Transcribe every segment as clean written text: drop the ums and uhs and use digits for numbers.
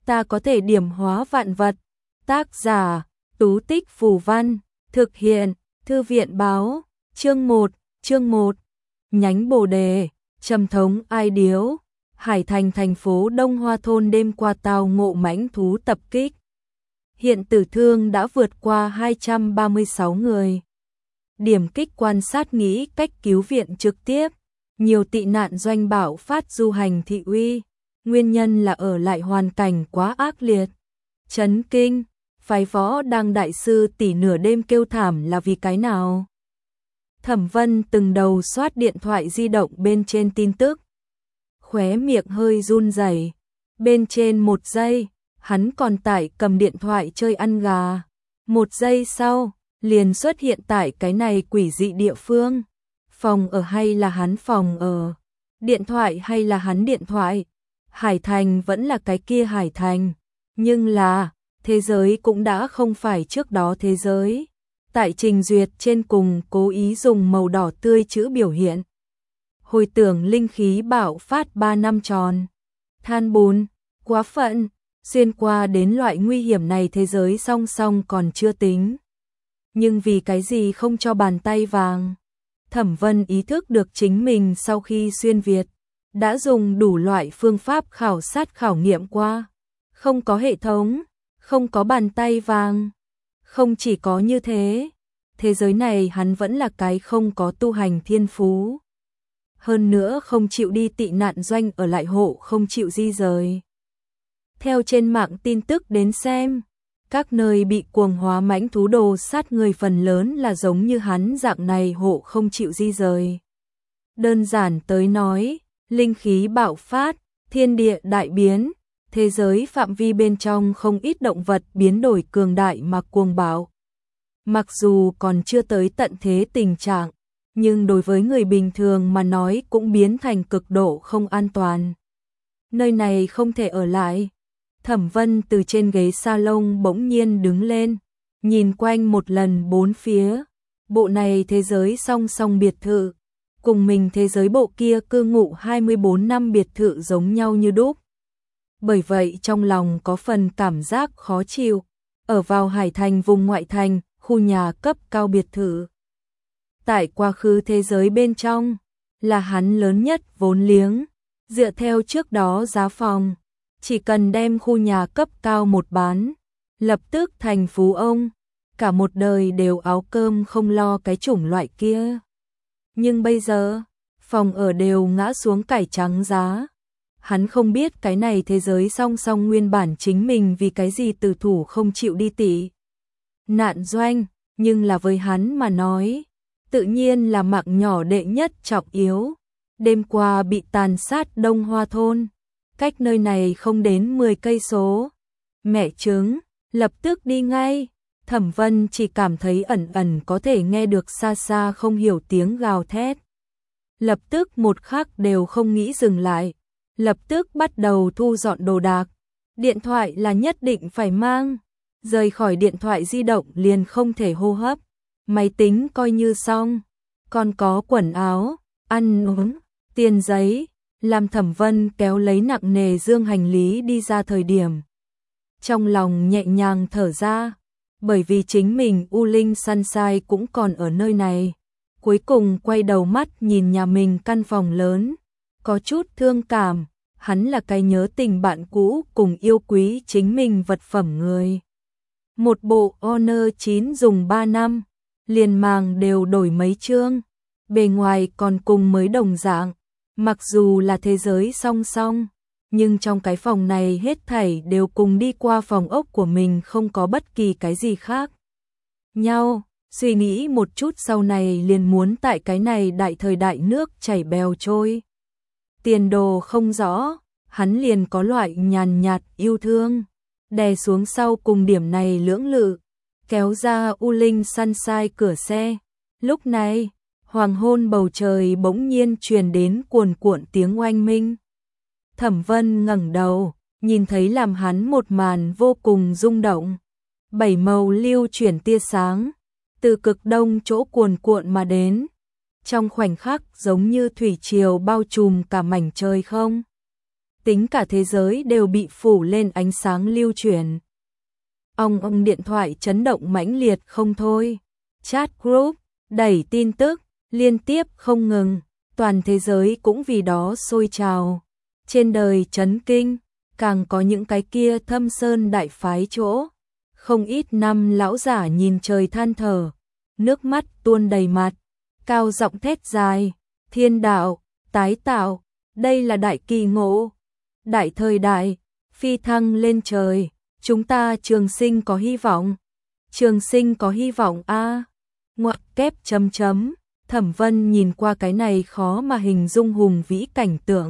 ta có thể điểm hóa vạn vật. Tác giả, Tú Tích Phù Văn, thực hiện, Thư viện Báo, chương 1, nhánh Bồ Đề, Trầm Thống Ai Điếu, Hải Thành thành phố Đông Hoa thôn đêm qua tao ngộ mãnh thú tập kích. Hiện tử thương đã vượt qua 236 người. Điểm kích quan sát nghĩ cách cứu viện trực tiếp. Nhiều tị nạn doanh bạo phát du hành thị uy. Nguyên nhân là ở lại hoàn cảnh quá ác liệt. Chấn kinh, phái võ đang đại sư tỷ nửa đêm kêu thảm là vì cái nào? Thẩm Vân từng đầu soát điện thoại di động bên trên tin tức. Khóe miệng hơi run rẩy. Bên trên 1 giây, hắn còn tải cầm điện thoại chơi ăn gà. 1 giây sau, liền xuất hiện tại cái này quỷ dị địa phương. Phòng ở hay là hắn phòng ở? Điện thoại hay là hắn điện thoại? Hải Thành vẫn là cái kia Hải Thành. Nhưng là, thế giới cũng đã không phải trước đó thế giới. Tại trình duyệt trên cùng cố ý dùng màu đỏ tươi chữ biểu hiện. Hồi tưởng linh khí bạo phát 3 năm tròn. Than bùn, quá phận, xuyên qua đến loại nguy hiểm này thế giới song song còn chưa tính. Nhưng vì cái gì không cho bàn tay vàng? Thẩm Vân ý thức được chính mình sau khi xuyên Việt, đã dùng đủ loại phương pháp khảo sát khảo nghiệm qua. Không có hệ thống, không có bàn tay vàng. Không chỉ có như thế, thế giới này hắn vẫn là cái không có tu hành thiên phú. Hơn nữa không chịu đi tị nạn doanh ở lại hộ không chịu di rời. Theo trên mạng tin tức đến xem, các nơi bị cuồng hóa mãnh thú đồ sát người phần lớn là giống như hắn dạng này hộ không chịu di rời. Đơn giản tới nói, linh khí bạo phát, thiên địa đại biến, thế giới phạm vi bên trong không ít động vật biến đổi cường đại mà cuồng bạo. Mặc dù còn chưa tới tận thế tình trạng, nhưng đối với người bình thường mà nói cũng biến thành cực độ không an toàn. Nơi này không thể ở lại. Thẩm Vân từ trên ghế salon bỗng nhiên đứng lên, nhìn quanh một lần bốn phía. Bộ này thế giới song song biệt thự, cùng mình thế giới bộ kia cư ngụ 24 năm biệt thự giống nhau như đúc. Bởi vậy trong lòng có phần cảm giác khó chịu. Ở vào Hải Thành vùng ngoại thành, khu nhà cấp cao biệt thự. Tại quá khứ thế giới bên trong, là hắn lớn nhất vốn liếng. Dựa theo trước đó giá phòng, chỉ cần đem khu nhà cấp cao một bán, lập tức thành phú ông, cả một đời đều áo cơm không lo cái chủng loại kia. Nhưng bây giờ, phòng ở đều ngã xuống cải trắng giá. Hắn không biết cái này thế giới song song nguyên bản chính mình vì cái gì tử thủ không chịu đi tị nạn doanh, nhưng là với hắn mà nói, tự nhiên là mạng nhỏ đệ nhất trọng yếu. Đêm qua bị tàn sát Đông Hoa thôn, cách nơi này không đến 10 cây số. Mẹ chứng, lập tức đi ngay. Thẩm Vân chỉ cảm thấy ẩn ẩn có thể nghe được xa xa không hiểu tiếng gào thét. Lập tức một khắc đều không nghĩ dừng lại, lập tức bắt đầu thu dọn đồ đạc. Điện thoại là nhất định phải mang, rời khỏi điện thoại di động liền không thể hô hấp. Máy tính coi như xong, còn có quần áo, ăn uống, tiền giấy. Làm Thẩm Vân kéo lấy nặng nề dương hành lý đi ra thời điểm, trong lòng nhẹ nhàng thở ra, bởi vì chính mình U Linh Sunshine cũng còn ở nơi này. Cuối cùng quay đầu mắt nhìn nhà mình căn phòng lớn, có chút thương cảm. Hắn là cái nhớ tình bạn cũ cùng yêu quý chính mình vật phẩm người. Một bộ Honor 9 dùng 3 năm, liền màng đều đổi mấy chương, bề ngoài còn cùng mới đồng dạng. Mặc dù là thế giới song song, nhưng trong cái phòng này hết thảy đều cùng đi qua phòng ốc của mình, không có bất kỳ cái gì khác nhau. Suy nghĩ một chút sau này liền muốn tại cái này đại thời đại nước chảy bèo trôi, tiền đồ không rõ, hắn liền có loại nhàn nhạt yêu thương đè xuống sau cùng điểm này lưỡng lự, kéo ra U Linh Sunshine cửa xe. Lúc này hoàng hôn bầu trời bỗng nhiên truyền đến cuồn cuộn tiếng oanh minh. Thẩm Vân ngẩng đầu, nhìn thấy làm hắn một màn vô cùng rung động. 7 màu lưu chuyển tia sáng, từ cực đông chỗ cuồn cuộn mà đến. Trong khoảnh khắc giống như thủy triều bao trùm cả mảnh trời không. tính cả thế giới đều bị phủ lên ánh sáng lưu chuyển. Ông điện thoại chấn động mãnh liệt không thôi. Chat group, đẩy tin tức, liên tiếp không ngừng, toàn thế giới cũng vì đó sôi trào. Trên đời chấn kinh, càng có những cái kia thâm sơn đại phái chỗ. Không ít năm lão giả nhìn trời than thở, nước mắt tuôn đầy mặt, cao giọng thét dài, thiên đạo, tái tạo, đây là đại kỳ ngộ, đại thời đại, phi thăng lên trời, chúng ta trường sinh có hy vọng, trường sinh có hy vọng a. Ngoặc kép chấm chấm, Thẩm Vân nhìn qua cái này khó mà hình dung hùng vĩ cảnh tượng.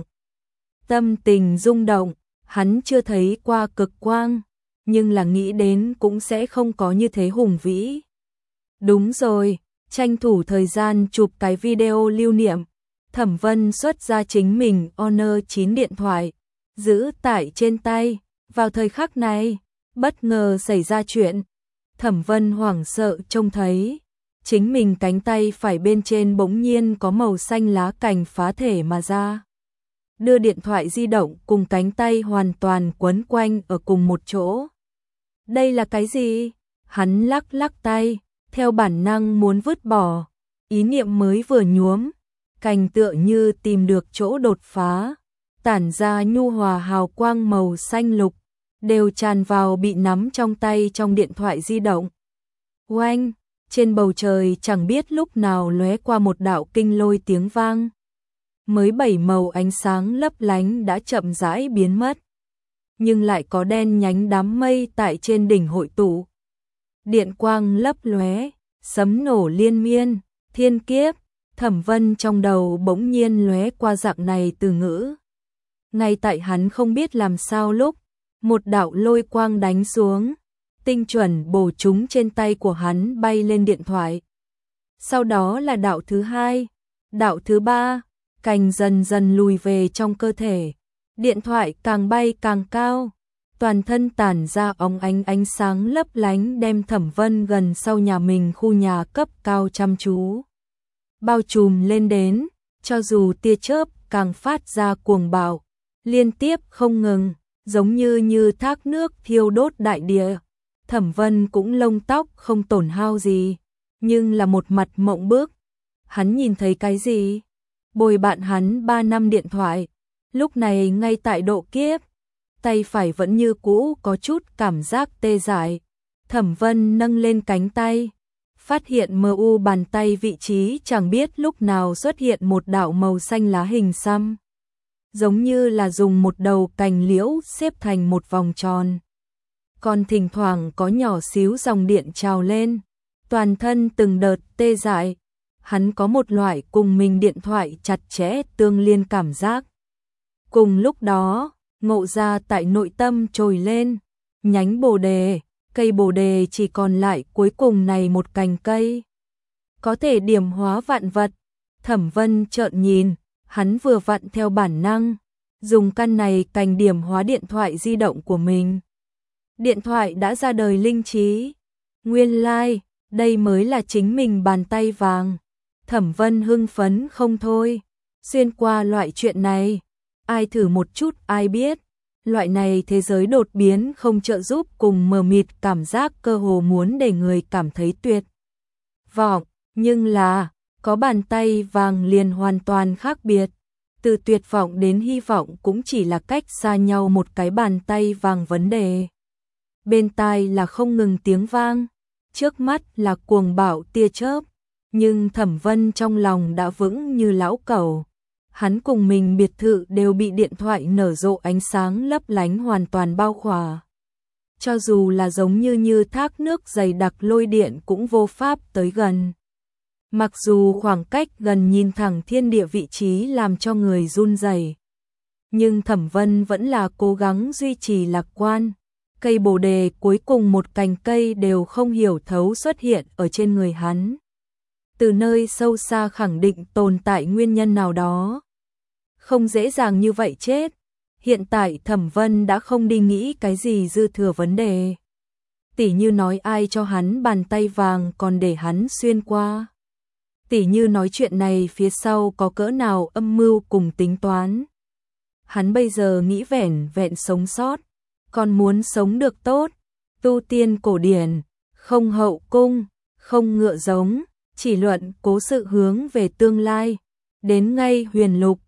Tâm tình rung động, hắn chưa thấy qua cực quang, nhưng là nghĩ đến cũng sẽ không có như thế hùng vĩ. Đúng rồi, tranh thủ thời gian chụp cái video lưu niệm, Thẩm Vân xuất ra chính mình Honor 9 điện thoại, giữ tại trên tay. Vào thời khắc này, bất ngờ xảy ra chuyện. Thẩm Vân hoảng sợ trông thấy, chính mình cánh tay phải bên trên bỗng nhiên có màu xanh lá cành phá thể mà ra. Đưa điện thoại di động cùng cánh tay hoàn toàn quấn quanh ở cùng một chỗ. Đây là cái gì? Hắn lắc lắc tay, theo bản năng muốn vứt bỏ. Ý niệm mới vừa nhuốm, cành tựa như tìm được chỗ đột phá, tản ra nhu hòa hào quang màu xanh lục, đều tràn vào bị nắm trong tay trong điện thoại di động. Oanh, trên bầu trời chẳng biết lúc nào lóe qua một đạo kinh lôi tiếng vang. Mới 7 màu ánh sáng lấp lánh đã chậm rãi biến mất, nhưng lại có đen nhánh đám mây tại trên đỉnh hội tụ. Điện quang lấp lóe, sấm nổ liên miên, thiên kiếp. Thẩm Vân trong đầu bỗng nhiên lóe qua dạng này từ ngữ. Ngay tại hắn không biết làm sao lúc, một đạo lôi quang đánh xuống, tinh chuẩn bổ trúng trên tay của hắn bay lên điện thoại. Sau đó là đạo thứ hai, đạo thứ ba, cành dần dần lùi về trong cơ thể. Điện thoại càng bay càng cao, toàn thân tản ra óng ánh sáng lấp lánh đem Thẩm Vân gần sau nhà mình khu nhà cấp cao chăm chú bao trùm lên đến, cho dù tia chớp càng phát ra cuồng bạo, liên tiếp không ngừng, giống như thác nước thiêu đốt đại địa. Thẩm Vân cũng lông tóc không tổn hao gì, nhưng là một mặt mộng bức. Hắn nhìn thấy cái gì? Bồi bạn hắn 3 năm điện thoại, lúc này ngay tại độ kiếp, tay phải vẫn như cũ có chút cảm giác tê dại. Thẩm Vân nâng lên cánh tay, phát hiện mờ u bàn tay vị trí chẳng biết lúc nào xuất hiện một đạo màu xanh lá hình xăm, giống như là dùng một đầu cành liễu xếp thành một vòng tròn. Còn thỉnh thoảng có nhỏ xíu dòng điện trào lên, toàn thân từng đợt tê dại. Hắn có một loại cùng mình điện thoại chặt chẽ tương liên cảm giác. Cùng lúc đó, ngộ ra tại nội tâm trồi lên, nhánh bồ đề, cây bồ đề chỉ còn lại cuối cùng này một cành cây. Có thể điểm hóa vạn vật. Thẩm Vân trợn nhìn, hắn vừa vặn theo bản năng, dùng căn này cành điểm hóa điện thoại di động của mình. Điện thoại đã ra đời linh trí. Nguyên lai, đây mới là chính mình bàn tay vàng. Thẩm Vân hưng phấn không thôi. Xuyên qua loại chuyện này, ai thử một chút ai biết. Loại này thế giới đột biến không trợ giúp cùng mờ mịt cảm giác cơ hồ muốn để người cảm thấy tuyệt vọng. Nhưng là, có bàn tay vàng liền hoàn toàn khác biệt. Từ tuyệt vọng đến hy vọng cũng chỉ là cách xa nhau một cái bàn tay vàng vấn đề. Bên tai là không ngừng tiếng vang, trước mắt là cuồng bạo tia chớp, nhưng Thẩm Vân trong lòng đã vững như lão cẩu. Hắn cùng mình biệt thự đều bị điện thoại nở rộ ánh sáng lấp lánh hoàn toàn bao khỏa. Cho dù là giống như thác nước dày đặc lôi điện cũng vô pháp tới gần. Mặc dù khoảng cách gần nhìn thẳng thiên địa vị trí làm cho người run rẩy, nhưng Thẩm Vân vẫn là cố gắng duy trì lạc quan. Cây bồ đề cuối cùng một cành cây đều không hiểu thấu xuất hiện ở trên người hắn. Từ nơi sâu xa khẳng định tồn tại nguyên nhân nào đó. Không dễ dàng như vậy chết. Hiện tại Thẩm Vân đã không đi nghĩ cái gì dư thừa vấn đề. Tỉ như nói ai cho hắn bàn tay vàng còn để hắn xuyên qua. Tỉ như nói chuyện này phía sau có cỡ nào âm mưu cùng tính toán. hắn bây giờ nghĩ vẻn vẹn sống sót, còn muốn sống được tốt, tu tiên cổ điển, không hậu cung, không ngựa giống, chỉ luận cố sự hướng về tương lai, đến ngay huyền lục,